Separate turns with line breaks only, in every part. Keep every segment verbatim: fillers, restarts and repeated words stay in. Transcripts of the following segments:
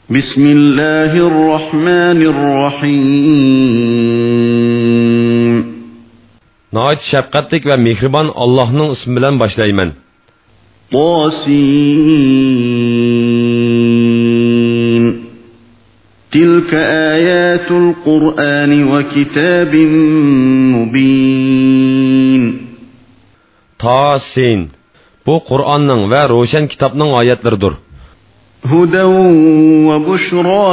بسم الله الرحمن الرحيم.
نهايت شفقتlik ve mehriban Allah'ın ismi bilen başlayman.
طاسين تلك آيات القرآن وكتاب مبين.
Tasin. Bu Kur'an'ın ve roşen kitabının ayetleridir.
هدى وبشرى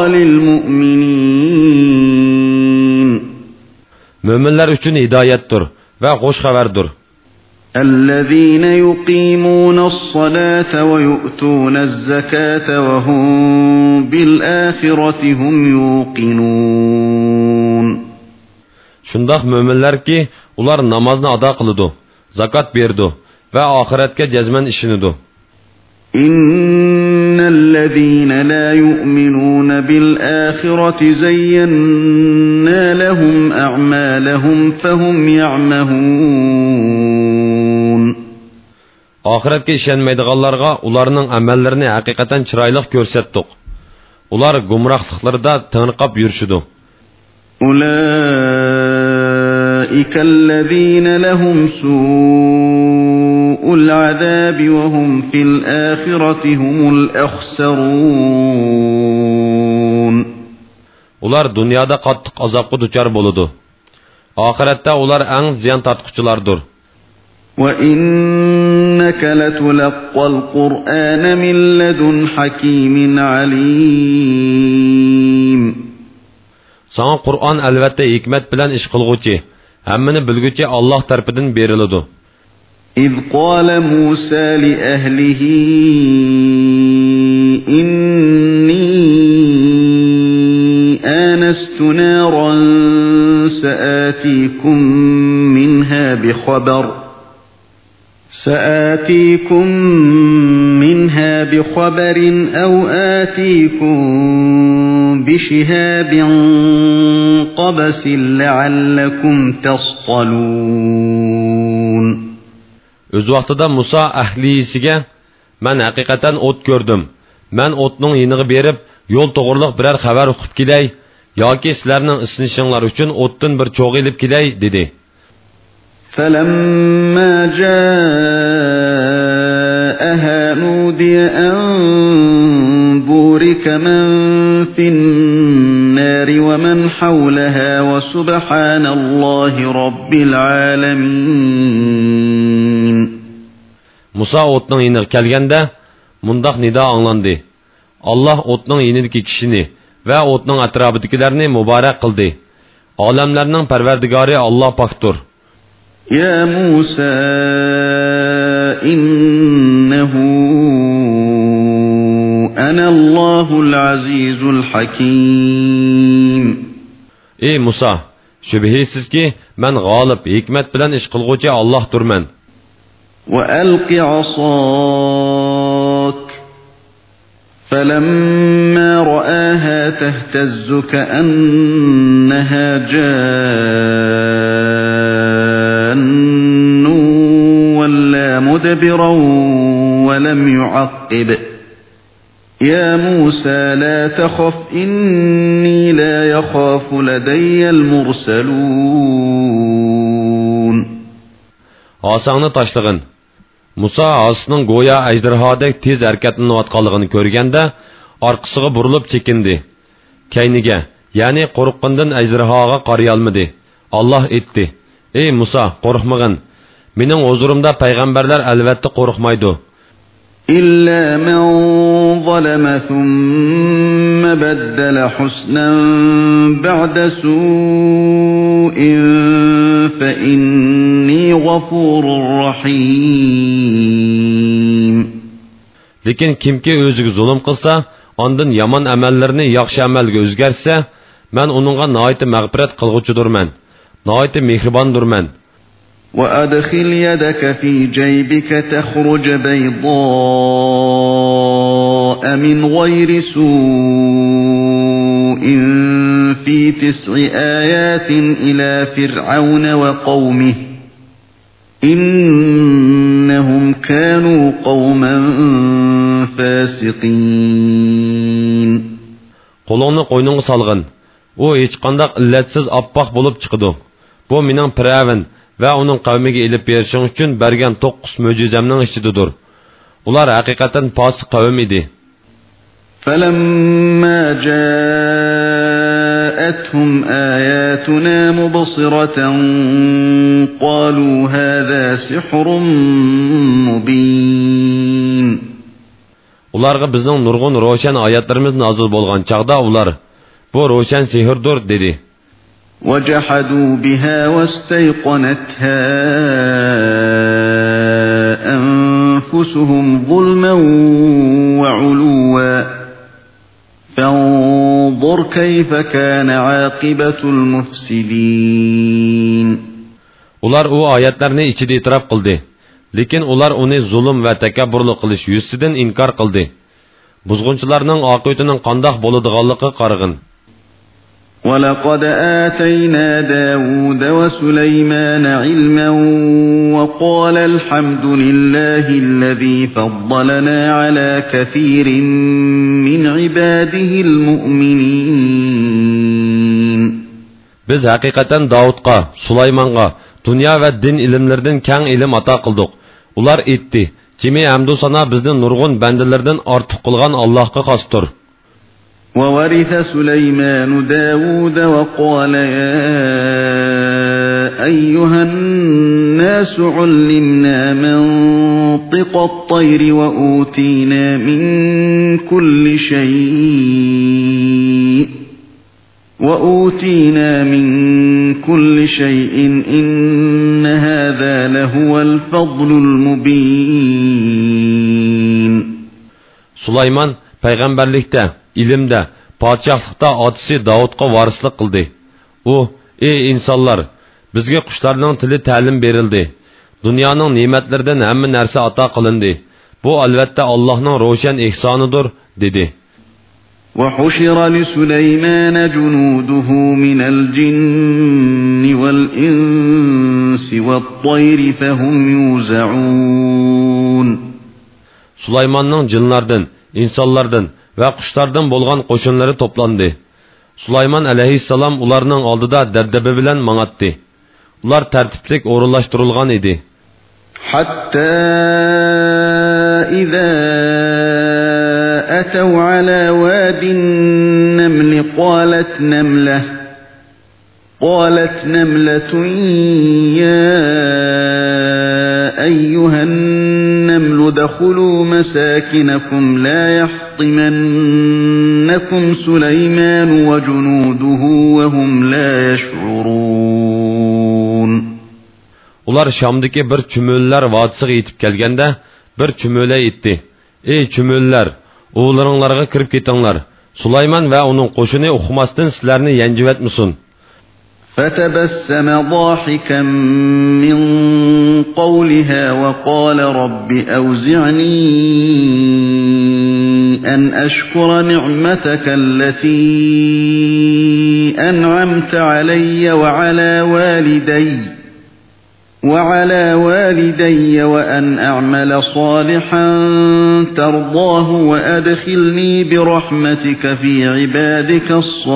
للمؤمنين.
Müminler için hidayettir ve hoş haberdir.
الذين يقيمون الصلاة ويؤتون الزكاة وهم بالآخرة هم يوقنون.
Şundak müminler ki ular namazını ada kılıdı, zakat berdi ve ahiretke cezmen işinidu.
إن الذين لا يؤمنون بالآخرة زينا لهم أعمالهم فهم يعمهون.
Ahiretke işenmeydiğallarga ularının amellerini hakikaten çıraylık görsettik. Ular gumrahlıklarda tınırkap yürüşüdü.
أولئك الذين لهم سوء العذاب وهم في الآخرة هم الأخسرون.
Ular dünyada qattiq azapqa duchar boludu. Ahirette ular en ziyan tartquchilardır.
وَإِنَّكَ لَتُلَقَّى الْقُرْآنَ مِنْ لَدُنْ حَكِيمٍ عَلِيمٍ.
Sana Kur'an elbette hikmet bilen iş kılgıcı, hemmini bilgücü Allah tarafından berilidu.
إِذْ قَالَ مُوسَى لِأَهْلِهِ إِنِّي آنَسْتُ نَارًا سَآتِيكُم مِّنْهَا بِخَبَرٍ سآتيكم منها بخبر أو آتيكم بشهاب قبس لعلكم تصطلون.
Öz vaqtida Musa ahlisiga men haqiqatan ot gördüm. Men otning yeniga berib, yo'l to'g'riliq biror xabar o'qib kelay yoki sizlarning isnishinglar uchun otdan bir cho'g' elib kelay dedi.
فَلَمَّا جَاءَهَا نُودِيَ أَن بُورِكَ مَن فِي النَّارِ وَمَنْ حَوْلَهَا وَسُبْحَانَ اللّٰهِ رَبِّ الْعَالَمِينَ.
Musa otning yeniga kelganda mundaq nida anglandı. Allah otning yenidagi kishini va otning atrofidagilarni muborak qildi. Olamlarning parvardigori Alloh pokdir.
يا موسى إنه أنا الله العزيز الحكيم.
Ey Musa, şübhisiz ki men g'olib, hikmet bilen iş kılgıcı Allah'tır men.
وألق عصاك فلما رآها تهتز كأنها جان ولا مدبرا ولم يعقب. يا موسى لا تخف إني لا يخاف لدي المرسلون.
Asağını taşlığın. Musa asının goya ejderhadek tez hareketlanayotganligini ko'rganda orqasiga burilib chekindi. Kayniga, ya'ni qo'rqqandan ejderhoga qaraya olmadi. Alloh aytdi: "Ey Musa, qo'rqmagin. Mening huzurimda payg'ambarlar albatta qo'rqmaydi.
إلا من ظلم ثم بدل حسنا بعد سوء فإني غفور رحيم.
Lekin kimki o'ziga zulm qilsa, ondan yomon amallarni yaxshi amalga o'zgarsa, men uningga nihoyat mag'firat qilg'uchidirman, nihoyat mehribondurman.
وأدخل يدك في جيبك تخرج بيضاء من غير سوء في تسع آيات إلى فرعون وقومه إنهم كانوا قوما فاسقين.
Qo'lingni qo'yningga solg'in. U hech qanday illatsiz oppoq bo'lib chiqadi. Bu mening Firavn va uning qavmiga elib berishing uchun bergan to'qqiz mo'jizamning ichidadir. Ular haqiqatan fosiq qavm edi.
فَلَمَّا جَاءَتْهُمْ آيَاتُنَا مُبْصِرَةً قَالُوا هَذَا سِحْرٌ مُبِينٌ.
Ularga bizning nurg'un ro'shan oyatlarimiz nozil bo'lgan chaqda ular bu ro'shan sehrdir dedi.
وَجَحَدُوا بِهَا وَاسْتَيْقَنَتْهَا أَنفُسُهُمْ ظُلْمًا وَعُلُوًّا فَانظُرْ كَيْفَ كَانَ عَاقِبَةُ الْمُفْسِدِينَ.
Ular o oyatlarni ichida e'tirof qildi. Lekin ular uni zulm va takabburlik qilish yuzidan inkor qildi. Buzg'unchilarning oqibatining qandoq bo'ladiganligi qarg'in.
وَلَقَدْ آتَيْنَا دَاوُودَ وَسُلَيْمَانَ عِلْمًا وَقَالَ الْحَمْدُ لِلَّهِ الَّذِي فَضَّلَنَا عَلَى كَثِيرٍ مِّنْ عِبَادِهِ الْمُؤْمِنِينَ. Biz haqiqatan Davudga, Sulaymonga dünya ve din ilimlerden keng ilim ata kıldık. Ular etti. Kimi hamdu sana bizden nurgun bendelerden artık kılgan Allah'a kastır. وَوَرِثَ سُلَيْمَانُ دَاوُودَ وَقَالَ يَا أَيُّهَا النَّاسُ عُلِّمْنَا مَنطِقَ الطَّيْرِ وَأُوتِينَا مِنْ كُلِّ شَيْءٍ وَأُوتِينَا مِنْ كُلِّ شَيْءٍ إِنَّ هَذَا لَهُوَ الْفَضْلُ الْمُبِينُ.
Sulayman peygamberlikte, ilimde, padişahlıkta atisi Davud'a varislik kıldı. O, ey insanlar, bizge kuşlarının tili ta'lim berildi. Dünyanın nimetlerden hemen nerse ata kılındı. Bu elbette Allah'ın roşen ihsanıdır, dedi.
وَحُشِرَ لِسُلَيْمَانَ جُنُودُهُ مِنَ الْجِنِّ وَالْإِنسِ وَالطَّيْرِ فَهُمْ يُوزَعُونَ.
Sulaymanның cinlardan, insanlardan ve kuşlardan bolgan qoşunları toplandı. Sulayman aleyhisselam ularning oldida dabdaba bilan mang'atdi. Ular tartiblik o'rinlashtirilgan edi.
Hatta iza ataw ala wadin naml qalat namlah qalat namlatun ya ayyuhan naml dakhulu masakinakum la yahtimannakum Süleyman ve cunuduhu ve hum la yash'urun.
Ular Şam'daki bir çümüller vadisiga yetib kelganda bir çümüle etdi. Ey çümüller, oğullarınlarga kirib ketinglar. Süleyman ve onun qo'shini uqmasdan sizlarni yanjivatmasin.
فَتَبَسَّمَ ضَاحِكًا مِّن قَوْلِهَا وَقَالَ رَبِّ أَوْزِعْنِي أَنْ أَشْكُرَ نِعْمَتَكَ الَّتِي أَنْعَمْتَ عَلَيَّ وَعَلَى وَالِدَيَّ وَعَلَى وَالِدَيَّ وَأَنْ أَعْمَلَ صَالِحًا تَرْضَاهُ وَأَدْخِلْنِي بِرَحْمَتِكَ فِي عِبَادِكَ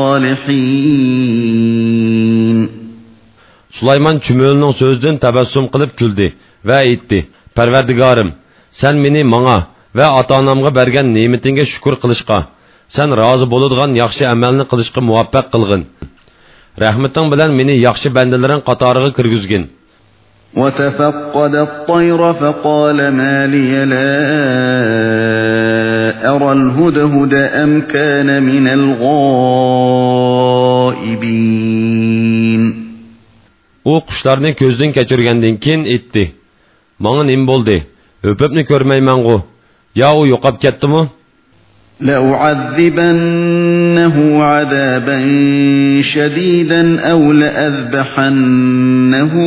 الصَّالِحِينَ.
Sulayman çümölünün sözden təbəssüm qılıb güldü və etdi. Pərverdigarım, sen meni mağa və ata-anamğa bergen nimetinge şükür qilishqa, sen razı boladigan yaxshi amalni qilishqa muvaffaq qilgin. Rahmetin bilan meni yaxshi bandalaring qatoriga kirgizgin.
وَتَفَقَّدَ الطَّيْرَ فَقَالَ مَا لِيَ لَا أَرَى الْهُدْهُدَ أَمْ كَانَ مِنَ الْغَائِبِينَ.
O quşlarni ko'zdan kechirgandan keyin etdi. Manga nim bo'ldi? Öpüpni ko'rmayman-ku. Ya u yo'qab ketdimi?
لَأُعَذِّبَنَّهُ عَذَابًا شَدِيدًا أَوْ لَأَذْبَحَنَّهُ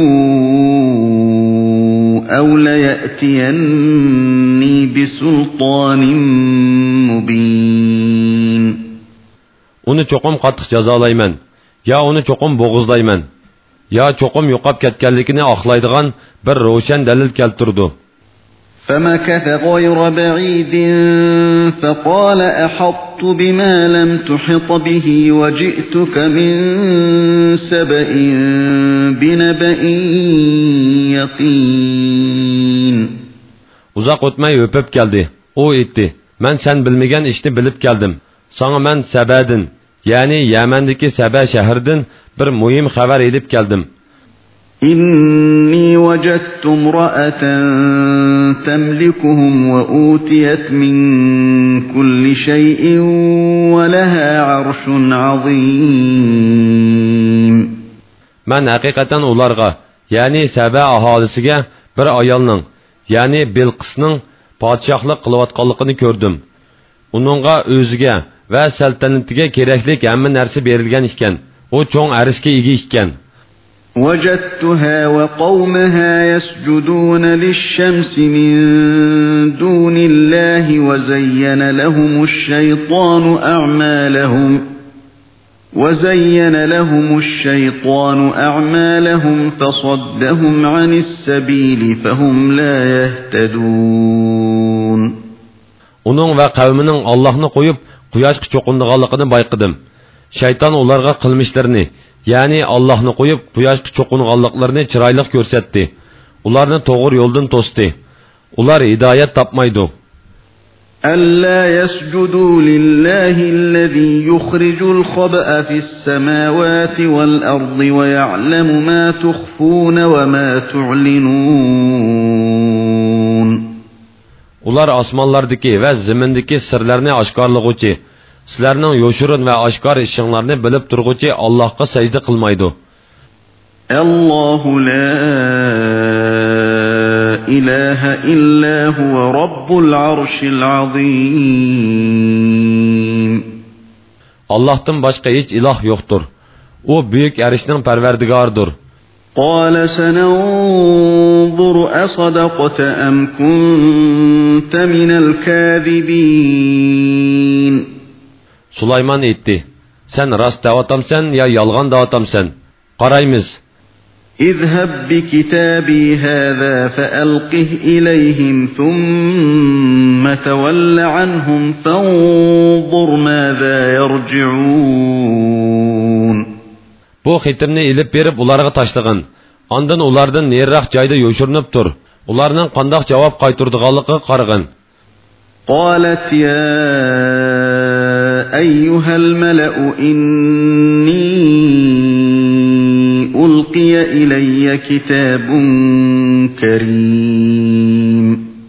أَوْ لَيَأْتِيَنِّي بِسُلْطَانٍ مُبِينٍ.
Onu çoqum qattiq jazolayman. Ya onu çoqum bo'g'izlayman. Ya çoqum yo'qab ketganligini oqlaydigan bir ro'shan dalil keltirdi.
فمكث غير بعيد فقال أحطت بما لم تحط به وجئتك من سبأ بنبأ يقين.
Uzaq o'tmay o'pib keldi. O aytdi: "Men sen bilmagan ishni bilib keldim. Sana men Sabadin, ya'ni Yamandagi Saba shahridan bir muhim xabar elib keldim.
إني وجدت امرأة تملكهم وأوتيت من كل شيء ولها عرش عظيم.
Men haqiqatan ularga, ya'ni Saba aholisiga bir ayolning, ya'ni Bilqisning podshohlik qilayotganligini ko'rdim. Uningga o'ziga va saltanatiga kerakli hamma narsa berilgan ekan. U cho'ng arishga ega ekan.
وجدتها وقومها يسجدون للشمس من دون الله وزين لهم الشيطان أعمالهم وزين لهم الشيطان أعمالهم فصدهم عن السبيل فهم لا يهتدون.
Onun ve kavminin Allah'ını koyup quyoshga cho'qindiganligini bayqadim. Shayton ularga qilmishlarini, ya'ni Allohni qo'yib quyoshga cho'qinganliklarini chiroyli ko'rsatdi. Ularni to'g'ri yo'ldan to'sdi. Ular hidoyat topmaydi.
ألا يسجدوا لله الذي يخرج الخبأ في السماوات والأرض ويعلم ما تخفون وما تعلنون.
Ular osmonlardagi va zimindagi sirlarni oshkorlag'uvchi, sizlarning yo'shirin va oshkor ishinglarni bilib turg'uvchi Allohga sajda qilmaydi.
Allohu la ilaha illa huwa robbul arshil azim.
Allohdan boshqa hech iloh yo'qdir. U buyuk arshning parvardigoridir.
قال سننظر أصدقت أم كنت من الكاذبين.
Sulayman aytdi: "Sen rost da'vatamsan yo yolg'on da'vatamsan? Qaraymiz."
اذهب بكتابي هذا فألقه إليهم ثم تول عنهم فانظر ماذا يرجعون.
Bu xitimni ilib berib ularga tashlagin. Ondan ulardan neriroq joyda yo'shirinib tur. Ularning qandoq javob qaytardiganligiga qaragin.
قالت يا أيها الملأ إني ألقي إلي كتاب كريم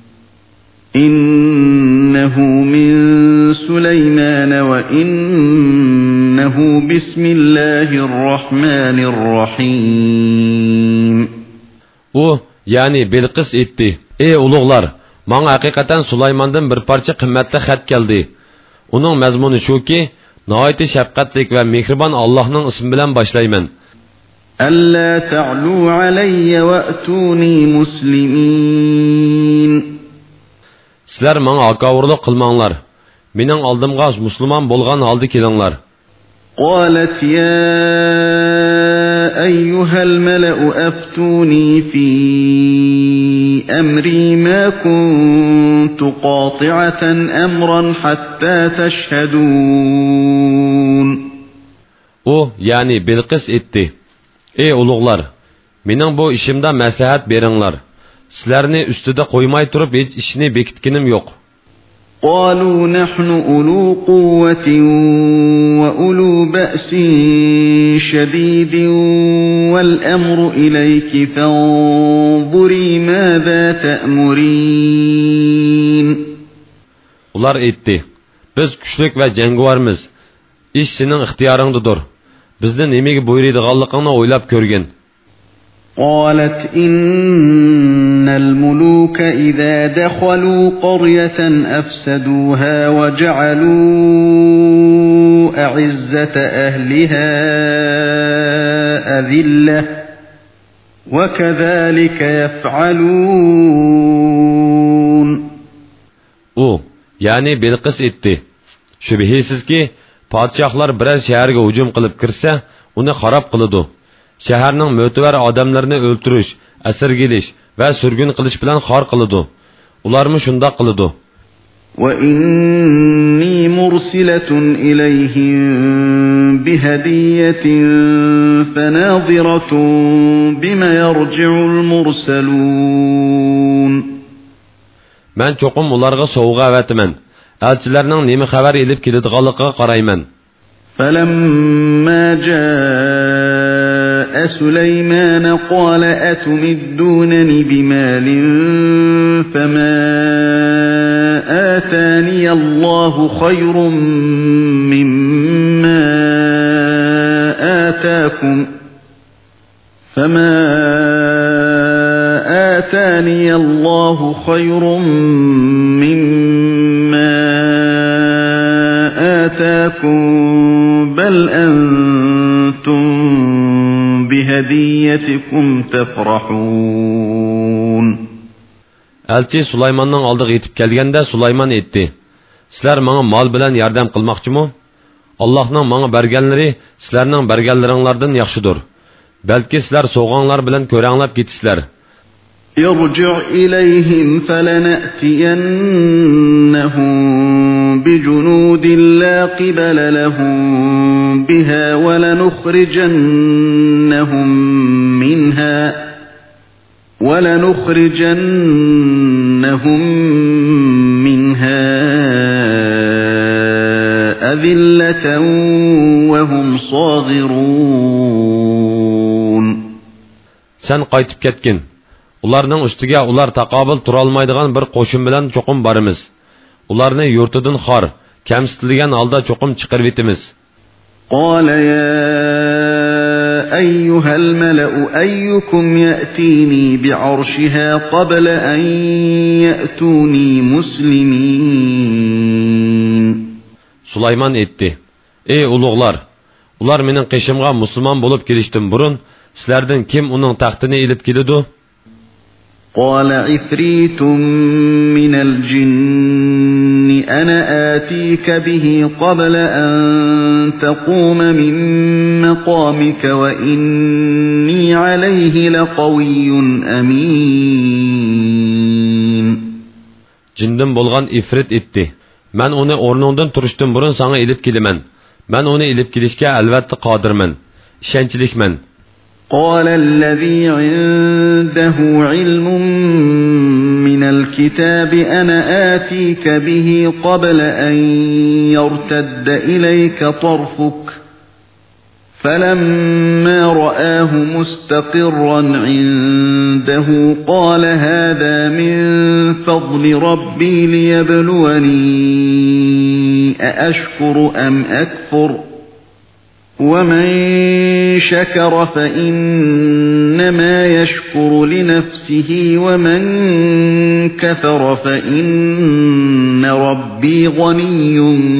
إنه من سليمان وإنه بسم الله الرحمن الرحيم.
O, yani Bilqis etti: "Ey ulug'lar, menga haqiqatan Sulaymondan bir parcha qimmatli xat keldi. Uning mazmuni shuki, nihoyat shafqatli va mehribon Allohning ismi bilan boshlayman.
Alla ta'lu alayya wa'tuni muslimin.
Sizlar menga haqavurlik qilmanglar. Mening oldimga musulmon bo'lgan holda kelinglar."
قالت يا أيها الملأ أفتوني في أمري ما كنت قاطعة أمرا حتى تشهدون.
O, yani Bilqis etti: "Ey ulug'lar, mening bu ishimda maslahat beringlar. Sizlarni ustida qo'ymay turib hech ishni bekitganim yo'q."
قالوا نحن أولو قوة وأولو بأس شديد والأمر إليك فانظري ماذا تأمرين.
Ular aytdi: "Biz kuchlik va jangovarmiz. Ish sening ixtiyoringdadir. Bizni nimaga buyuradiganligingni o'ylab ko'rgin."
قالت إن الملوك إذا دخلوا قرية أفسدوها وجعلوا أعزة أهلها أذلة وكذلك يفعلون.
O, yani Bilqis etti: "Şübihisiz ki, padişahlar birer şehirge hücum qilib kirsa, uni xarob qiladi. Shaharning mo'tabar odamlarini o'ltirish, asirgilish va surgun qilish bilan xor qiladi. Ularmı şunda qılıdı.
وَإِنِّي مُرْسِلَةٌ إِلَيْهِمْ بِهَدِيَّةٍ فَنَاظِرَةٌ بِمَ يَرْجِعُ الْمُرْسَلُونَ
Men çoqum ularga sovg'a avatiman. Elçilerning nima xabar elib keladiganligiga qarayman.
فَلَمَّا جَاءَ سُلَيْمَانَ قَالَ أَتُمِدُّونَنِ بِمَالٍ فَمَا آتَانِيَ اللَّهُ خَيْرٌ مِّمَّا آتَاكُمْ فَمَا آتَانِيَ اللَّهُ خَيْرٌ مِّمَّا آتَاكُمْ بَلْ أَنْتُمْ بِهَدِيَّتِكُمْ تَفْرَحُونَ
Elçi Sulaymanның aldığı yetip kelgende Sulayman etdi. Sizler bana mal bilen yardım qılmaqçımı? Allah'ның bana bergenleri sizlerning bergenleringlardan yaxşıdır. Belki sizler soğanlar bilen körenlep gitsizler.
ارجع إليهم فلنأتينهم بجنود لا قبل لهم بها ولنخرجنهم منها ولنخرجنهم منها أذلة وهم صاغرون.
Sen qaytib ketkin. Ularning ustiga ular taqobil turolmaydigan bir qo'shin bilan cho'qim boramiz. Ularni yurtidan xor, kamsitilgan holda cho'qim chiqarib etamiz.
قال يا أيها الملأ أيكم يأتيني بعرشها قبل أن يأتوني مسلمين.
Sulayman etdi. Ey ulug'lar, ular mening qishimga musulmon bo'lib kelishdan burun sizlardan kim uning taxtini elib keladi?
قال عفريت من الجن أنا آتيك به قبل أن تقوم من مقامك وإني عليه لقوي أمين.
Cindim bolgan ifrit etdi. Men onu o'rningdan turishdan burun sana elib kelaman. Men onu elib kelishga albatta qodirman. Ishonchlikman.
قال الذي عنده علم من الكتاب أنا آتيك به قبل أن يرتد إليك طرفك فلما رآه مستقرا عنده قال هذا من فضل ربي ليبلوني أأشكر أم أكفر ومن شكر فإنما يشكر لنفسه ومن كفر فإن ربي غني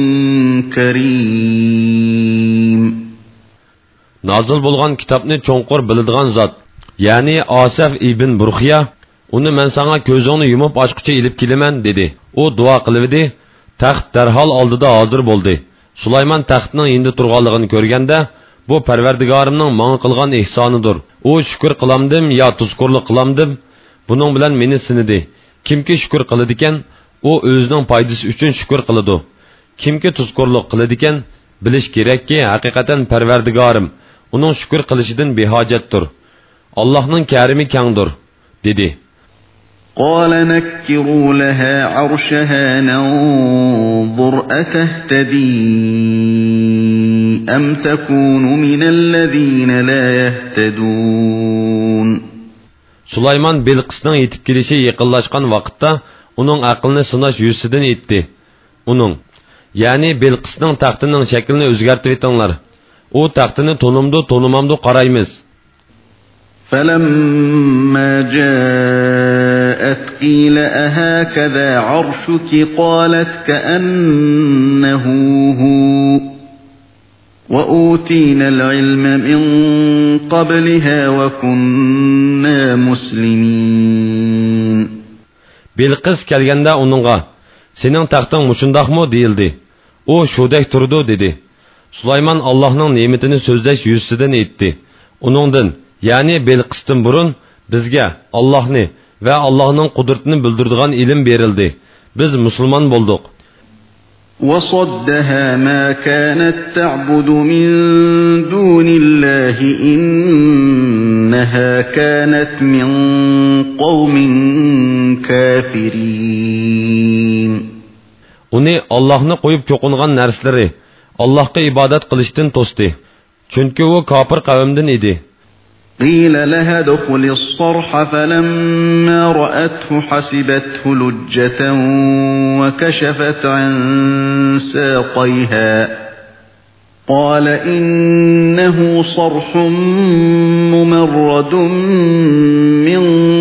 كريم.
Nazil bo'lgan kitobni cho'nqur biladigan zot, ya'ni Asaf ibn Burxiya, uni men sana ko'zingni yumib ochqicha elib kelaman dedi. U duo qildi, taxt darhol oldida hozir bo'ldi. Sulayman taxtning endi turganligini ko'rganda, bu Parvardigorimning menga qilgan ihsonidir. U shukr qilamdim yo tuzkurlik qilamdim, buning bilan meni sinidi. Kimki shukr qiladi ekan, u o'zining foydasi uchun shukr qiladi. Kimki tuzkurlik qiladi ekan, bilish kerakki, haqiqatan Parvardigorim uning shukr qilishidan behojatdir. Allohning karimi kangdir, dedi.
قال نكروا لها عرشها ننظر أتهتدي أم تكون من الذين لا يهتدون.
Sulayman Bilqisning yetib kelishi yaqinlashgan vaqtda uning aqlini sinash yuzidan etdi. Uning, ya'ni Bilqisning taxtining shaklini o'zgartirib etinglar. U taxtini tonimdu tonimamdu qaraymiz.
فلما جاءت قيل أهكذا عرشك قالت كأنه هو وأوتينا العلم من قبلها وكنا مسلمين.
Bilqis kelganda onunğa, senin taxtın mushundaqmı deyildi. O şudek turdu dedi. Sulayman Allah'ның nimetini sözleş yüzsüden etdi. Onundan, yani Bilqis'tin burun bizge Allah'ni
ve Allah'ın kudretini bildirdiğin ilim verildi. Biz Müslüman bulduk.
وَصَدَّهَا مَا كَانَتْ تَعْبُدُ مِنْ دُونِ اللّٰهِ إِنَّهَا كَانَتْ مِنْ قَوْمٍ كَافِرِينَ.
Uni Allah'ını koyup çokungan nersleri Allah'a ibadet kılıştın tosti. Çünkü o kafir kavimden idi.
قِيلَ لَهَا ادْخُلِ الصَّرْحَ فَلَمَّا رَأَتْهُ حَسِبَتْهُ لُجَّةً وَكَشَفَتْ عَنْ سَاقَيْهَا قَالَ إِنَّهُ صَرْحٌ مُمَرَّدٌ مِّن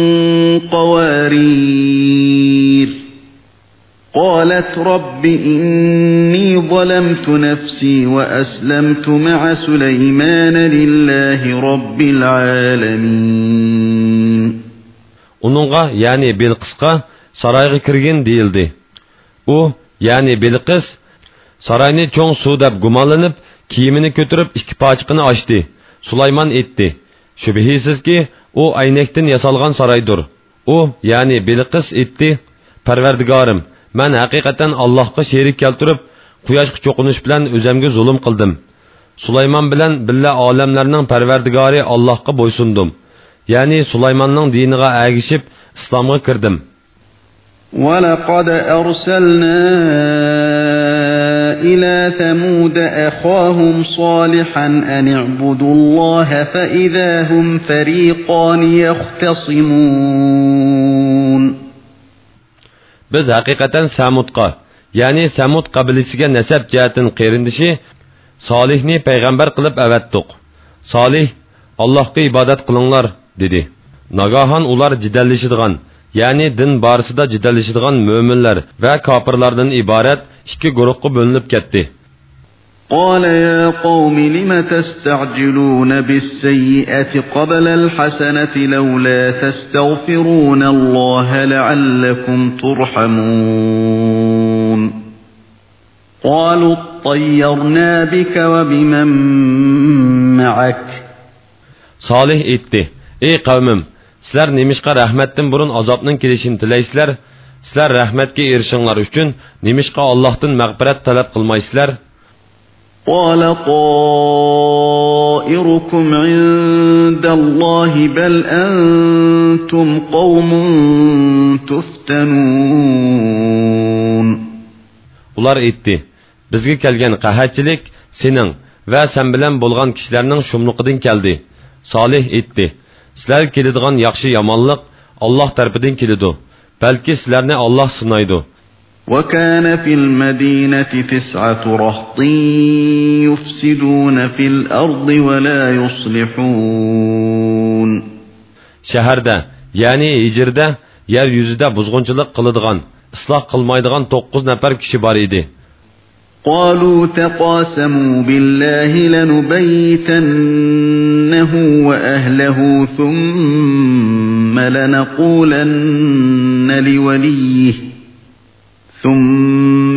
قَوَارِيرَ قالت رب إني ظلمت نفسي وأسلمت مع سليمان لله رب العالمين.
Onunğa yani Bilqisqa sarayga kirgin deyildi. U yani Bilqis sarayni çoğ suv deb gumonlanib kiyimini ko'tarib ikki pochiqini ochdi. Sulayman aytdi: Shubhisizki u aynakdan yasalgan saraydir. U yani Bilqis aytdi: Parvardigorim, men haqiqatan Allohga sherik keltirib, quyoshga cho'qinish bilan o'zimga zulm qildim. Sulayman bilan billa olamlarning Parvardigori Allohga bo'ysundim. Ya'ni Sulaymanning diniga agishib islomga kirdim.
وَلَقَدْ أَرْسَلْنَا إِلَى ثَمُودَ أَخَاهُمْ صَالِحًا أَنِ اعْبُدُوا اللَّهَ فَإِذَا هُمْ فَرِيقَانِ يَخْتَصِمُونَ.
Biz haqiqatan Samudqa, ya'ni Samud qabilasiga nasab jihatdan qerindishi Solihni payg'ambar qilib avatdiq. Solih Allohga ibodat qilinglar dedi. Nagahan ular jidallashadigan, ya'ni din borasida jidallashadigan mo'minlar va kofirlardan iborat ikki guruhga bo'linib ketdi.
قال يا قوم لم تستعجلون بالسيئة قبل الحسنة لولا تستغفرون الله لعلكم ترحمون. قالوا اطيرنا بك وبمن معك.
Salih etti: Ey qavmim, sizlar nemishqa rahmatdan burun azobning kelishini tilaysizlar? Sizlar rahmatga erishinglar uchun nemishqa Allohdan mag'firat talab qilmaysizlar?
قال طائركم عند الله بل أنتم قوم تفتنون.
Ular aytdi: Bizga kelgan qahatchilik sening va sen bilan bo'lgan kishilarning shumliqidan keldi. Solih aytdi: Sizlar keladigan yaxshi yomonlik Alloh tarafidan keladi. Balki sizlarni Alloh sinaydi.
وَكَانَ فِي الْمَدِينَةِ تِسْعَةُ رَهْطٍ يُفْسِدُونَ فِي الْأَرْضِ وَلَا يُصْلِحُونَ. Şəhərdə,
yani hicrdə yer yüzüdə buzğunçuluq qılıdığan, ıslah qılmaydıgan to'qqiz nəfər kişi var idi.
قالوا تقاسموا بالله لنبيتنه وأهله ثم لنقولن لوليه ثم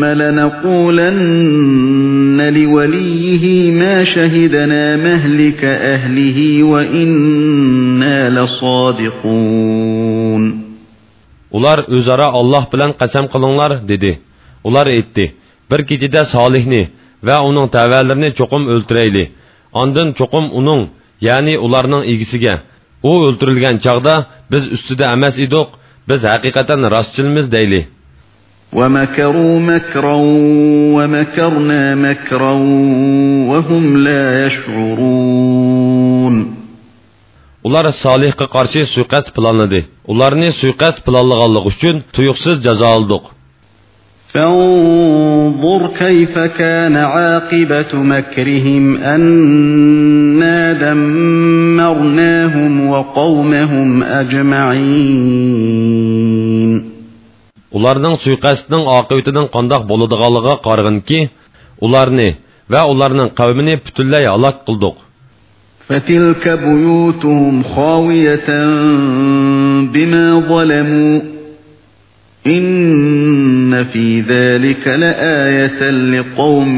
لنقولن لوليه ما شهدنا مهلك أهله وإنا لصادقون.
Ular özara Allah bilan qasam qilinglar dedi. Ular aytdi: Bir kechida Solihni va uning tavallarini cho'qim o'ltirayli. Ondan cho'qim uning, ya'ni ularning egisiga. U o'ltirilgan chaqda biz ustida emas edik, biz haqiqatan rostchilmiz deyli.
وَمَكَرُوا مَكْرًا وَمَكَرْنَا مَكْرًا وَهُمْ لَا يَشْعُرُونَ.
Ular Solihga qarshi suiqasd planladı. Ularni suiqasd planlaganligi uchun tuyuqsiz jazo oldik.
فانظر كيف كان عاقبة مكرهم أنا دمرناهم وقومهم أجمعين.
Ularning suiqasdining oqibatining qandoq bo'ladiganligiga qarag'inki, ularni va ularning qavmini butunlay halok qildik.
فتلك بيوتهم خاوية بما ظلموا إن في ذلك لآية لقوم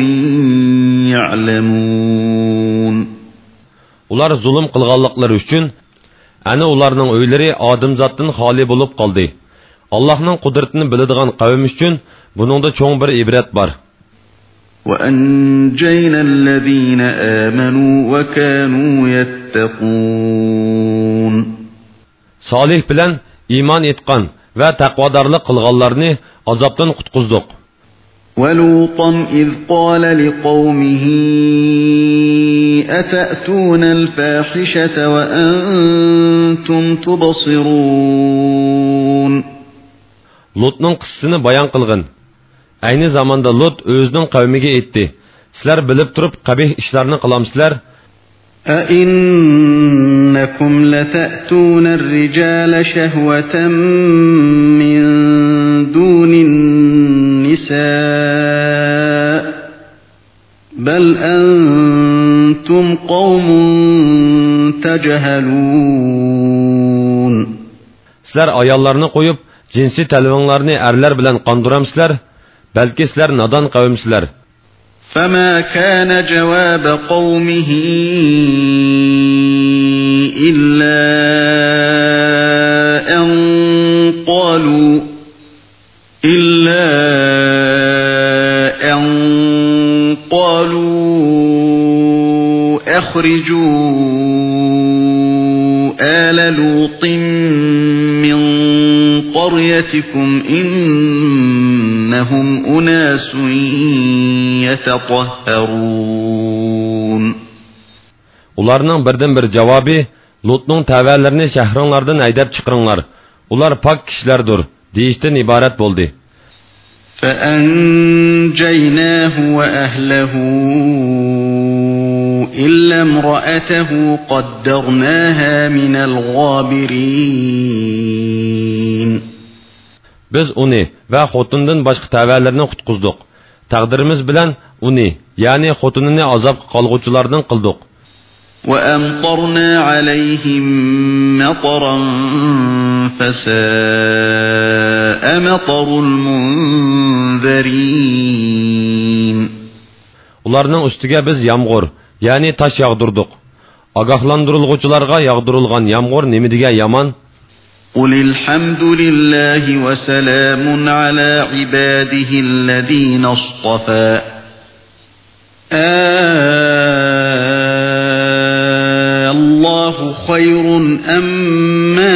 يعلمون.
Ular zulm qilganliklari uchun Ana ularning o'ylari odamzotdan xoli bo'lib qoldi. Allohning qudratini biladigan qavm uchun buningda cho'ng bir ibrat bor.
وَأَنْجَيْنَا الَّذِينَ آمَنُوا وَكَانُوا يَتَّقُونَ
Salih bilan iymon etgan va taqvodorlik qilganlarni azobdan qutqizdik.
وَلُوطًا إِذْ قَالَ لِقَوْمِهِ أَتَأْتُونَ الْفَاحِشَةَ وَأَنْتُمْ تُبْصِرُونَ
Lutning qissasini bayon qilgan. Ayni zamonda Lut o'zining qavmiga aytdi: "Sizlar bilib turib qabih ishlarni qilamsizlar?
أَإِنَّكُمْ لَتَأْتُونَ الرِّجَالَ شَهْوَةً مِّن دُونِ النِّسَاءِ بَلْ أَنْتُمْ قَوْمٌ تَجْهَلُونَ
Sizlar ayollarni qo'yib, jinsi talvonlarni erlar bilan qondiramsizlar? Balki sizlar nodon qavmsizlar."
فَمَا كَانَ جَوَابَ قَوْمِهِ إِلَّا أَنْ قَالُوا إِلَّا أَنْ قَالُوا أَخْرِجُوا آلَ لُوطٍ مِّنْ قَرْيَتِكُمْ إِنَّهُمْ أُنَاسٌ يَتَطَهَّرُونَ
Ularning birdan bir javobi Lutning tavallarini shahringlardan haydab chiqaringlar. Ular pok kishilardir, deyishdan iborat bo'ldi.
فَأَنْجَيْنَاهُ وَأَهْلَهُ إِلَّا امْرَأَتَهُ قَدَّرْنَاهَا مِنَ الْغَابِرِينَ
Biz uni va xotindan boshqa tavallarni qutqizdik. Taqdirimiz bilan uni, ya'ni xotinini azobga qolg'uvchilardan qildik.
وَأَمْطَرْنَا عَلَيْهِمْ مَطَرًا فَسَاءَ مَطَرُ الْمُنذَرِينَ
Ularning ustiga biz yomg'ir, ya'ni tosh yog'dirdik. Ogohlantirilg'uvchilarga yog'dirilgan yomg'ir nima degan yomon?
قُلِ الْحَمْدُ لِلَّهِ وَسَلَامٌ عَلَى عِبَادِهِ الَّذِينَ اصْطَفَى اللَّهُ خَيْرٌ أَمَّا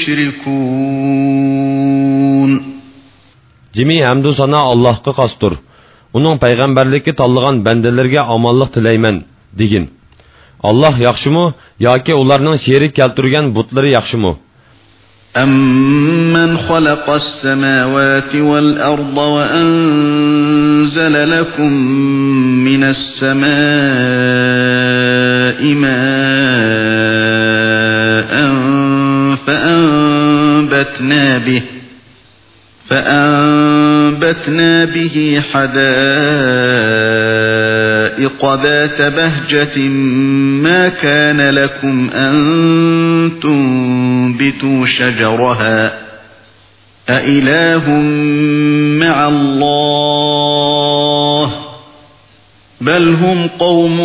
يُشْرِكُونَ
Cimi hamdu sana Allah'a qastur. Onun peygamberlikki tanlagan bendelerge amanlık tileymen, digin. Allah yaxşımı, yoki ularning sherik keltirgan butları yaxşımı?
أَمَّنْ خَلَقَ السَّمَاوَاتِ وَالْأَرْضَ وَأَنْزَلَ لَكُم مِّنَ السَّمَاءِ مَاءً فَأَنبَتْنَا بِهِ فَأَنبَتْنَا بِهِ حَدَائِقَ ذَاتَ بَهْجَةٍ مَا كَانَ لَكُمْ أَن تُنبِتُوا شَجَرَهَا أَإِلَٰهٌ مَّعَ اللَّهِ بَلْ هُمْ قَوْمٌ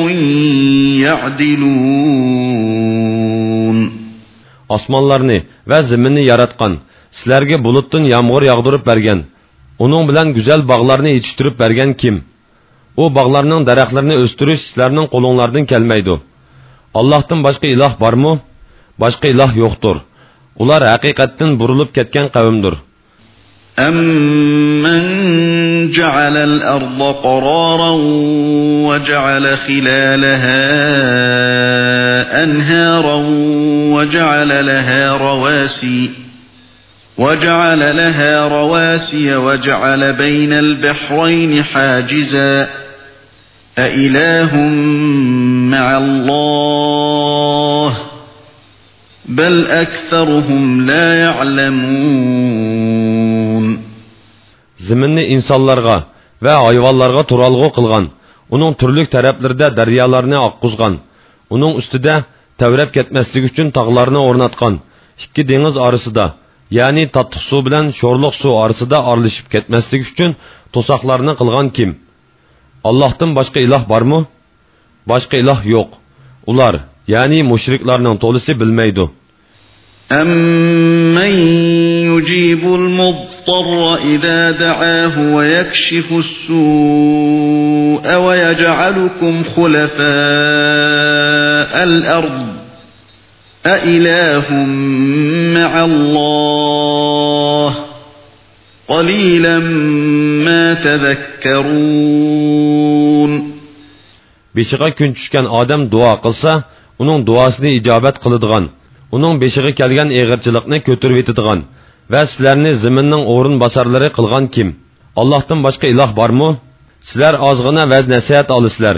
يَعْدِلُونَ
Osmonlarni va zaminni yaratgan, sizlarga bulutdan yomg'ir yog'dirib bergan, uning bilan go'zal bog'larni yetishtirib bergan kim? U bog'larning daraxtlarini o'stirish sizlarning qo'linglardan kelmaydi. Allohdan boshqa iloh bormi? Boshqa iloh yo'qdir. Ular haqiqatdan burilib ketgan qavmdir.
أَمَّنْ جَعَلَ الْأَرْضَ قَرَارًا وَجَعَلَ خِلَالَهَا أَنْهَارًا وَجَعَلَ لَهَا رَوَاسِيَ وَجَعَلَ لَهَا رَوَاسِيَ وَجَعَلَ بَيْنَ الْبَحْرَيْنِ حَاجِزًا أَإِلَٰهٌ مَّعَ اللَّهِ بَلْ أَكْثَرُهُمْ لَا يَعْلَمُونَ
Ziminni insonlarga va hayvonlarga turalg'u qilgan, uning turli taraflarida daryolarni oqqizgan, uning ustida tavrab ketmasligi uchun tog'larni o'rnatgan, ikki dengiz orasida, ya'ni tattiq suv bilan sho'rliq suv orasida orlashib ketmasligi uchun to'saqlarni qilgan kim? Allohdan boshqa iloh bormi? Boshqa iloh yo'q. Ular, ya'ni mushriklarning to'lisi bilmaydi.
أَمَّنْ يُجِيبُ الْمُضْطَرَّ إِذَا دَعَاهُ وَيَكْشِفُ السُّوءَ وَيَجْعَلُكُمْ خُلَفَاءَ الْأَرْضِ أَإِلَٰهٌ مَّعَ اللَّهِ قَلِيلًا مَا تَذَكَّرُونَ.
Beşiğe gün düşkən adam dua qılsa, onun duasını icabət qılıdığan, onun beşiğe kelgan eğirçılıqni kötürüp etadigan və sizlərni ziminning o'rin basarları qılğan kim? Allah'tan başqa ilah barmı? Sizlər azğına və nəsihət alısızlar.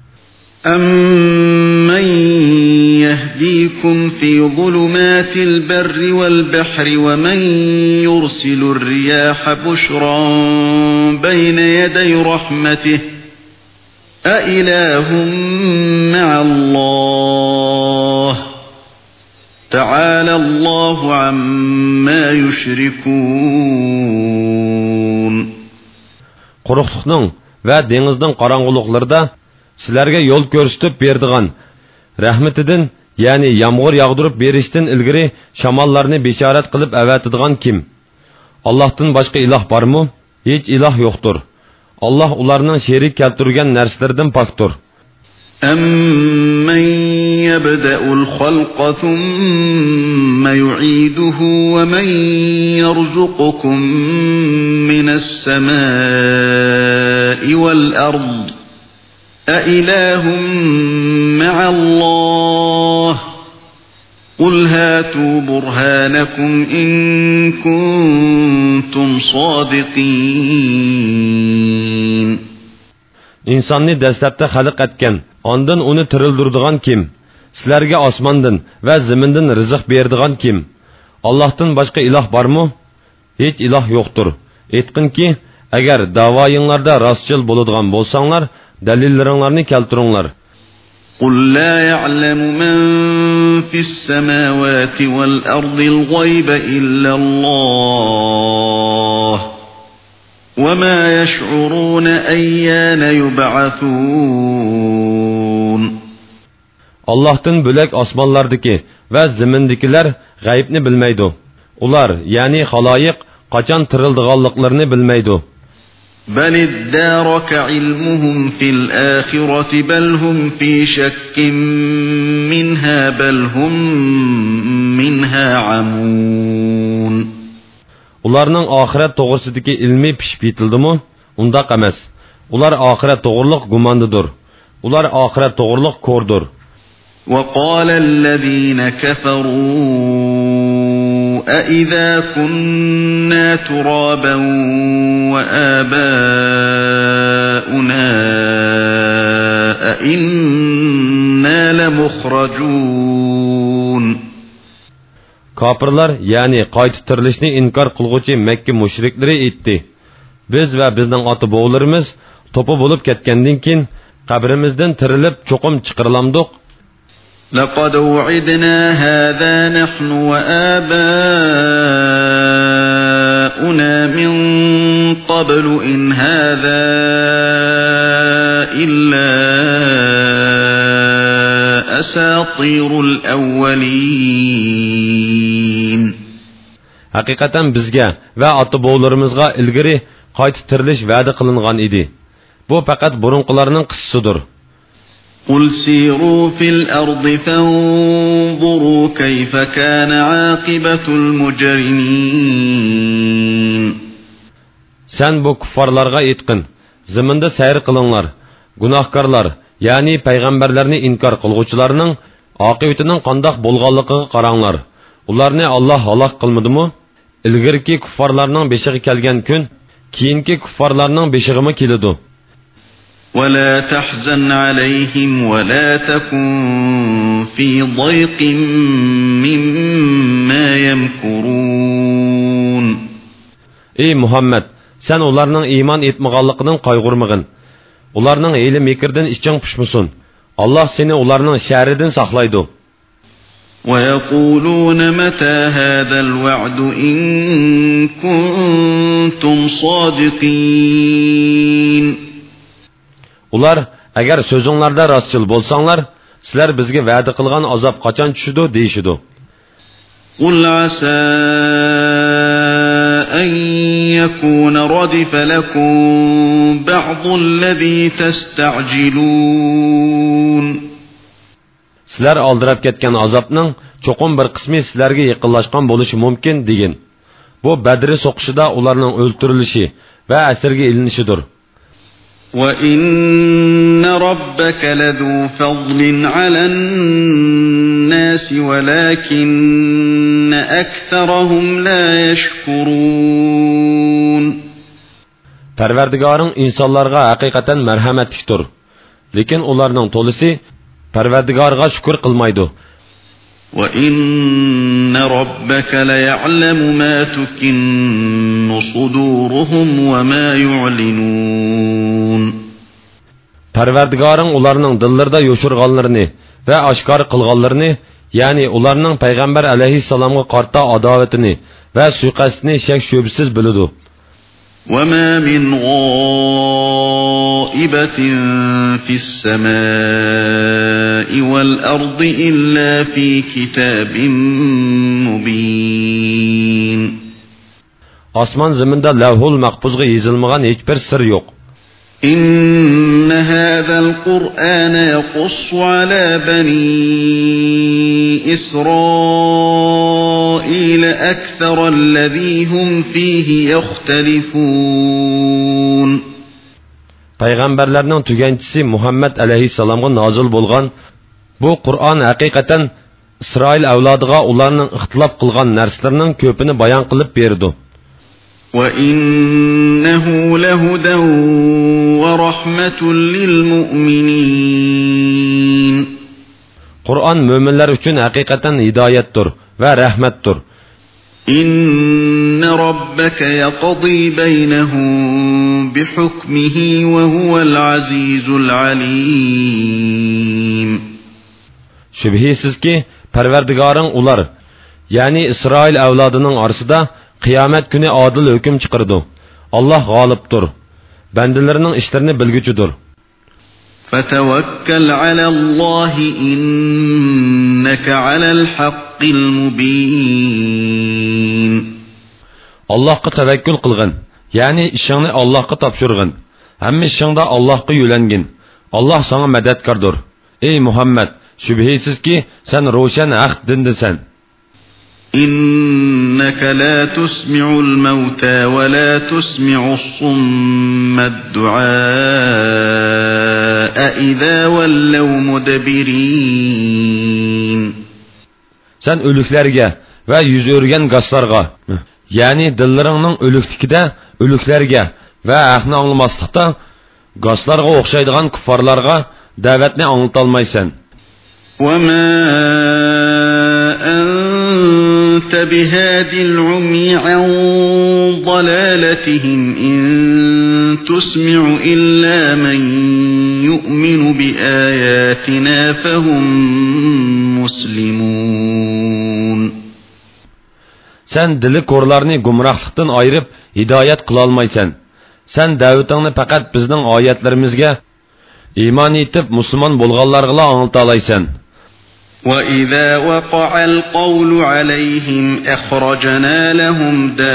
أَمَّنْ يَهْدِيكُمْ فِي ظُلُمَاتِ الْبَرِّ وَالْبَحْرِ وَمَنْ يُرْسِلُ الرِّيَاحَ بُشْرًا بَيْنَ يَدَيْ رَحْمَتِهِ أَإِلَٰهٌ مَّعَ اللَّهِ تَعَالَى اللّٰهُ عَمَّا يُشْرِكُونَ.
Quruqluqning və denizning qarang'uliqlarida sizlarga yo'l ko'rsatib berdigan rahmetidan, ya'ni yağmur yağdırıp berishdan ilgari shamollarni bishorat qilib avatadigan kim? Allohdan boshqa iloh bormi? Hech iloh yo'qdir. Allah ularning sherik keltirgan narsalardan pokdir.
أَمَّنْ يَبْدَأُ الْخَلْقَ ثُمَّ يُعِيدُهُ وَمَنْ يَرْزُقُكُم مِّنَ السَّمَاءِ وَالْأَرْضِ أَإِلَٰهٌ مَّعَ اللَّهِ قُلْ هَاتُوا بُرْهَانَكُمْ إِن كُنتُمْ صَادِقِينَ.
İnsanni dastlabda xalq etgan, ondan uni tirildirdigan kim? Sizlarga osmondan va zamindan rizq berdigan kim? Allohdan boshqa iloh bormi? Hech iloh yo'qdir. Aytqinki, agar da'voyinglarda rostchil bo'ladigan bo'lsanglar, dalillaringlarni keltiringlar.
قُلْ لَا يَعْلَمُ مَنْ فِي السَّمَاوَاتِ وَالْأَرْضِ الْغَيْبَ إِلَّا اللَّهُ وَمَا يَشْعُرُونَ أَيَّانَ يُبْعَثُونَ.
Allah'tan bölek osmonlardaki ve zimindikiler g'aybni bilmeydi. Ular, yani halayık, qaçan tirildiğanlıklarını bilmeydi.
بَلِ ادَّارَكَ عِلْمُهُمْ فِي الْآخِرَةِ بَلْ هُمْ فِي شَكٍّ مِّنْهَا بَلْ هُمْ مِنْهَا عَمُونَ.
Ularning ahiret to'g'risidagi ilmi pishib yetildimi? Undaq emas. Ular ahiret to'g'riliq gumondadir. Ular ahiret to'g'riliq ko'rdir.
وَقَالَ الَّذِينَ كَفَرُوا أَإِذَا كُنَّا تُرَابًا وَآبَاؤُنَا أَإِنَّا لَمُخْرَجُونَ.
Kafirlar, yani qayta tirilishni inkar qilguvchi Mekke mushrikleri aytdi. Biz va bizning ota-bobolarimiz to'pi bo'lib ketgandan keyin qabrimizdan tirilib cho'qim chiqarilamdiq.
لَقَدْ وُعِدْنَا هَذَا نَحْنُ وَآبَاؤُنَا مِنْ قَبْلُ إِنْ هَذَا إِلَّا أَسَاطِيرُ الْأَوَّلِينَ.
Hakikaten bizga ve ata-bobolarımızga ilgiri qayta tirilish va'da qilingan edi. Bu faqat burunqilarning qissasidir.
قُلْ سِيرُوا فِي الْأَرْضِ فَانظُرُوا كَيْفَ كَانَ عَاقِبَةُ الْمُجْرِمِينَ.
Sen bu kuffarlarga aytqin, zaminda sayr qilinglar. Gunohkorlar, yani payg'ambarlarni inkor qilguvchilarning oqibatining qandoq bo'lganligiga qaranglar. Ularni Alloh halok qilmadimi? Ilgirki kuffarlarning beshig'i kelgan kun, keyingi kuffarlarning beshig'imi keladi.
وَلَا تَحْزَنْ عَلَيْهِمْ وَلَا تَكُنْ فِي ضَيْقٍ مِّمَّا يَمْكُرُونَ. Ey
Muhammed, sen onlarning iman etmaganligidan qayg'urmag'in. Ularning hiyla mekirdan iching pushmasin. Allah seni ularning sharidan saqlaydi.
وَيَقُولُونَ مَتَى هَذَا الْوَعْدُ إِن كُنتُمْ صَادِقِينَ.
Ular, agar sözünlarda rastçıl bolsanglar, sizler bizge va'da qilgan azab qachon tushidi deyishidu.
قل عسى أن يكون ردف لكم بعض الذي تستعجلون.
Sizlar aldirab ketgan azobning cho'qim bir qismi sizlarga yaqinlashgan bo'lishi mumkin degin. Bu Badr so'qishida ularning o'ltirilishi va asirga ilinishidir.
وَإِنَّ رَبَّكَ لَذُو فَضْلٍ عَلَى النَّاسِ وَلَكِنَّ أَكْثَرَهُمْ لَا يَشْكُرُونَ.
Parvardigoring insonlarga haqiqatan marhamatlikdir. Lekin ularning to'lisi Parvardigorga shukr qilmaydi.
وَإِنَّ رَبَّكَ لَيَعْلَمُ مَا تُكِنُّ صُدُورُهُمْ وَمَا يُعْلِنُونَ.
Parvardigoring ularning dillarida yo'shirganlarini va oshkor qilganlarini, ya'ni ularning payg'ambar alayhissalomga qarta adovatini va suiqasdini shak shubsiz biladi.
وَمَا مِنْ غَائِبَةٍ فِي السَّمَاءِ وَالْأَرْضِ إِلَّا فِي كِتَابٍ مُبِينٍ.
Osmon zaminda lavhul mahfuzga yozilmagan hech bir sir yo'q.
إِنَّ هَذَا الْقُرْآنَ يَقُصُّ عَلَى بَنِي إِسْرَائِيلَ أَكْثَرَ الَّذِي هُمْ فِيهِ يَخْتَلِفُونَ.
Payg'ambarlarning tuganchisi Muhammad alayhissalomga nozil bo'lgan bu Qur'on haqiqatan Isroil avlodiga ularning ixtilof qilgan narsalarining ko'pini bayon qilib berdi.
وَإِنَّهُ لَهُدًى وَرَحْمَةٌ لِلْمُؤْمِنِينَ.
Qur'on mo'minlar uchun haqiqatan hidoyatdir va rahmatdir.
إِنَّ رَبَّكَ يَقْضِي بَيْنَهُم بِحُكْمِهِ وَهُوَ الْعَزِيزُ الْعَلِيمُ.
Shubhisizki Parvardigoring ular, ya'ni Isroil avlodining orasida qiyomat kuni adil hukm chiqardi. Allah g'olibdir. Bandalarining ishlarini bilguchidir.
فَتَوَكَّلْ عَلَى اللَّهِ إِنَّكَ عَلَى الْحَقِّ الْمُبِينِ. Allahqa
tavakkul qilgin, ya'ni ishingni Allohga topshirgin. Hamma ishingda Allohga yo'langin. Allah sana madadkordir. Ey Muhammad, shubhisizki sen ro'shan haq dindisan.
إِنَّكَ لَا تُسْمِعُ الْمَوْتَى وَلَا تُسْمِعُ الصُّمَّ الدُّعَاءَ إِذَا وَلَّوْا مُدْبِرِينَ.
Sen ölüklerge ve yüz örgen gaslarga, yani dilleringning ölüklikide ölüklerge ve ahni anlamaslıkta gaslarga okşaydigan kuffarlarga davetni anlatolmaysan.
وَمَا أَنْتَ بِهَادِ الْعُمْيِ عَنْ ضَلَالَتِهِمْ إِنْ تُسْمِعُ إِلَّا مَنْ يُؤْمِنُ بِآيَاتِنَا فَهُمْ مُسْلِمُونَ.
Sen dili korlarını gumrahlıktan ayırıp hidayet kılalmaysan. Sen davetingni faqat bizning oyatlarimizga iman etib musulmon bo'lganlarga anlatalaysan.
وَإِذَا وَقَعَ الْقَوْلُ عَلَيْهِمْ أَخْرَجْنَا لَهُمْ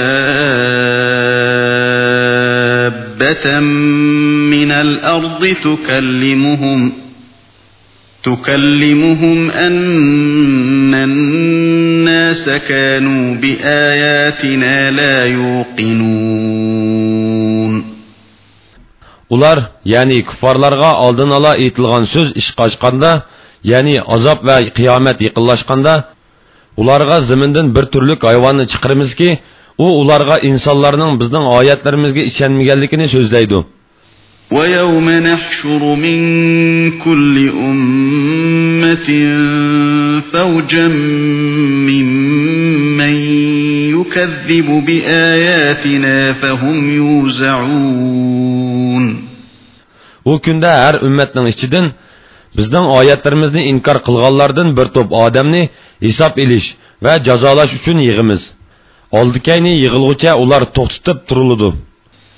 دَابَّةً مِنَ الْأَرْضِ تُكَلِّمُهُمْ تُكَلِّمُهُمْ أَنَّ النَّاسَ كَانُوا بِآيَاتِنَا لَا يُوقِنُونَ.
Ular, yani kuffarlarga aldın ala aytilgan söz iş qaçqanda, yani azap ve kıyamet yıkıllaşqanda, ularga ziminden bir türlük hayvanı çıkarımız ki, o ularga insanlarının bizden ayetlerimizge işenmegenlikini sözleydi.
وَيَوْمَ نَحْشُرُ مِنْ كُلِّ أُمَّةٍ فَوْجًا مِّمَّنْ يُكَذِّبُ بِآيَاتِنَا فَهُمْ يُوزَعُونَ.
O günde her ümmetinin içinden bizden ayetlerimizni inkar kılganlardan bir top adamni hesap iliş ve cezalaş üçün yığımız. Aldıkayni yığılğıça ular toxtutup turuludu.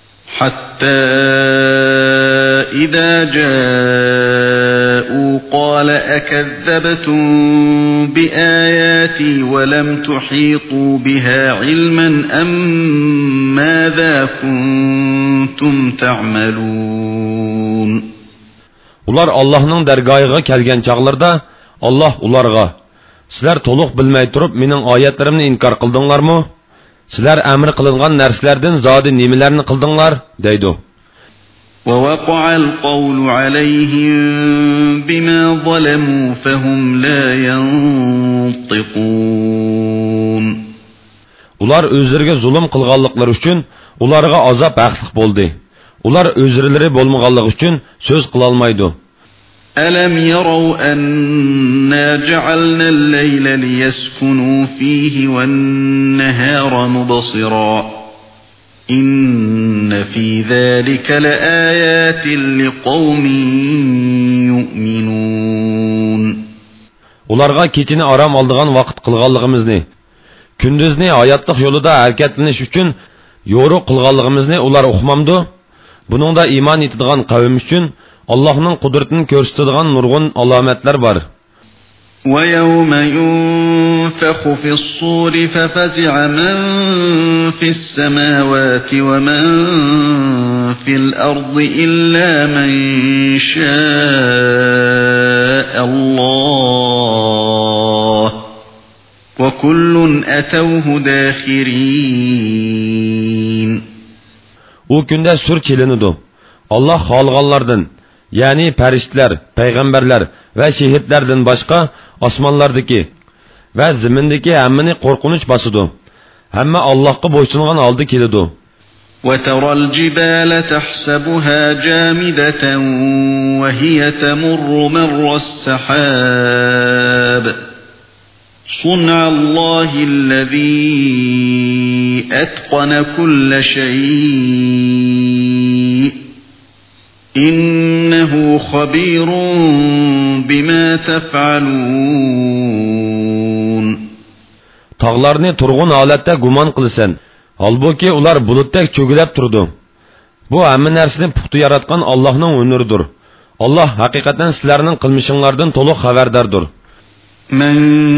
حتى إذا جاءوا قال قال أكذبتم بآياتي ولم تحيطوا بها علما أم ماذا كنتم تعملون
Ular Allah'ның dərgahıga kelgan çağlarda Allah ularga sizler toluq bilmey turup mening oyatlarimni inkar qildinglarmı? Sizler emir kılıngan nerslerden zadi nimelerini kıldınlar deydi.
وَوَقَعَ الْقَوْلُ عَلَيْهِمْ بِمَا ظَلَمُوا فَهُمْ لَا يَنْطِقُونَ
Ular özlerine zulüm kılganlıkları için ularga azap haqliq boldi. Ular özürleri bolmaganlık için söz kılalmaydı.
أَلَمْ يَرَوْا أَنَّا جَعَلْنَا اللَّيْلَ لِيَسْكُنُوا فِيهِ وَالنَّهَارَ مُبْصِرًا إِنَّ فِي ذَلِكَ لَآيَاتٍ لِقَوْمٍ يُؤْمِنُونَ
Ularga keçini aram aldığan vaqt kılganlığımızı, gündüzni hayatlık yolunda hareketleniş için yoru kılganlığımızı ular uqmamdı. Bunun da iman etadigan kavim için Allah'ın kudretini gösterdiğin nurgun alametler var.
وَيَوْمَ يُنْفَخُ فِي الصُّورِ فَفَزِعَ مَنْ فِي السَّمَاوَاتِ وَمَنْ فِي الْأَرْضِ إِلَّا مَنْ شَاءَ اللَّهُ وَكُلٌّ أَتَوْهُ دَاخِرِينَ
O günde sür çelinidu. Allah xalqanlardan, yani periştler, peygamberler ve şehitlerden başka osmanlardaki ve zimindeki hemmini korkunç basıdı. Hemme Allah'a boysungan aldı kilidu.
وَتَرَى الْجِبَالَ تَحْسَبُهَا جَامِدَةً وَهِيَ تَمُرُّ مَرَّ السَّحَابِ صُنْعَ اللَّهِ الَّذِي أَتْقَنَ كُلَّ شَيْءٍ إِنَّهُ خَبِيرٌ بِمَا تَفْعَلُونَ
Tağlarını turgun alette guman kılsan, halbuki ular buluttek çögülep turdu. Bu hamma narsani puxta yaratgan Allah'ın önürdür. Allah hakikaten sizlerinin kılmışınlardan toluq haberdardır.
مَنْ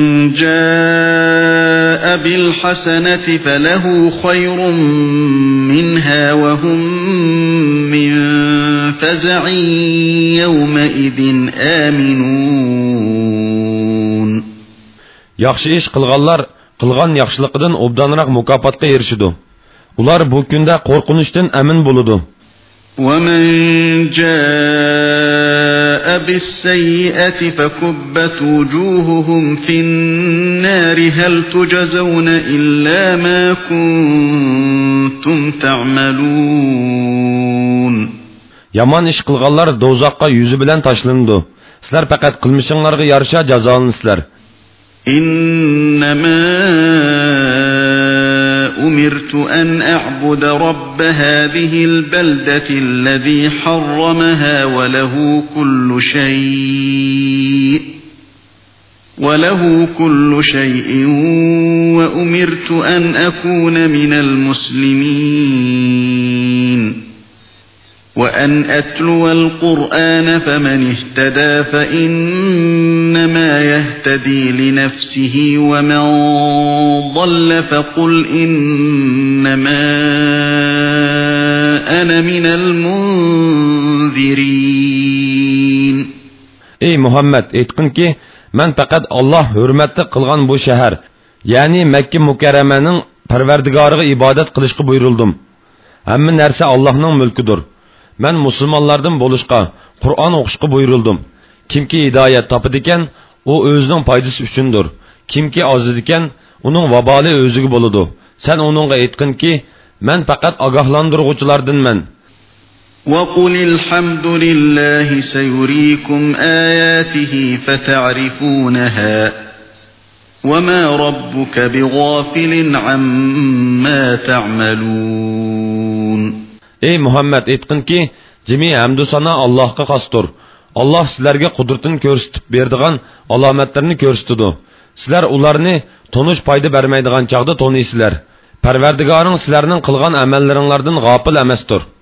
جَاءَ بِالْحَسَنَةِ فَلَهُ خَيْرٌ مِّنْهَا وَهُمْ مِنْ فَزَعٍ يَوْمَئِذٍ آمِنُونَ
Yaxşı iş qılğanlar qılğan yaxşılıqdan obdanıraq mukafotga erişidi. Ular bu kunda qo'rqinishdan amin bo'ladi.
وَمَنْ جَاءَ بِالسَّيِّئَةِ فَكُبَّتْ وُجُوهُهُمْ فِي النَّارِ هَلْ تُجْزَوْنَ إِلَّا مَا كُنْتُمْ تَعْمَلُونَ
Yaman iş qılğanlar dozaqqa yüzü bilan taşlandı. Sizlar faqat qilmishinglarga yarasha jazolansizlar.
إِنَّمَا أُمِرْتُ أَنْ أَعْبُدَ رَبَّ هَذِهِ الْبَلْدَةِ الَّذِي حَرَّمَهَا وَلَهُ كُلُّ شَيْءٍ وَلَهُ كُلُّ شَيْءٍ وَأُمِرْتُ أَنْ أَكُونَ مِنَ الْمُسْلِمِينَ وَأَنْ أَتْلُوَ الْقُرْآنَ فَمَنِ اهْتَدَى فَإِنَّمَا يَهْتَدِي لِنَفْسِهِ وَمَنْ ضَلَّ فَقُلْ إِنَّمَا أَنَا مِنَ الْمُنْذِرِينَ
Ey Muhammed, aytqin ki, men faqat Allah hürmetli qilgan bu shahar, ya'ni Makka mukarramaning Parvardigoriga ibodat qilishga buyurildim. Hamma narsa Allohning mulkidir. Men musulmonlardan bo'lishqa, Qur'on o'qishga buyurildim. Kimki hidoyat topadigan, u o'zining foydasi uchundir. Kimki ozidigan, uning vaboli o'ziga bo'ladi. Sen uningga aytqinki, men faqat ogohlantiruvchilardanman.
وَقُلِ الْحَمْدُ لِلَّهِ سَيُرِيكُمْ آيَاتِهِ فَتَعْرِفُونَهَا وَمَا رَبُّكَ بِغَافِلٍ عَمَّا تَعْمَلُونَ
Ey Muhammed aytqin ki, jimi hamdu sana Allah'a xosdir. Allah sizlarga qudratini ko'rsatib berdigan alomatlarni ko'rsatdi. Sizlar ularni tonish foyda bermaydigan chaqda to'naysizlar. Parvardigoring sizlarning qilgan amallaringlardan g'ofil emasdir.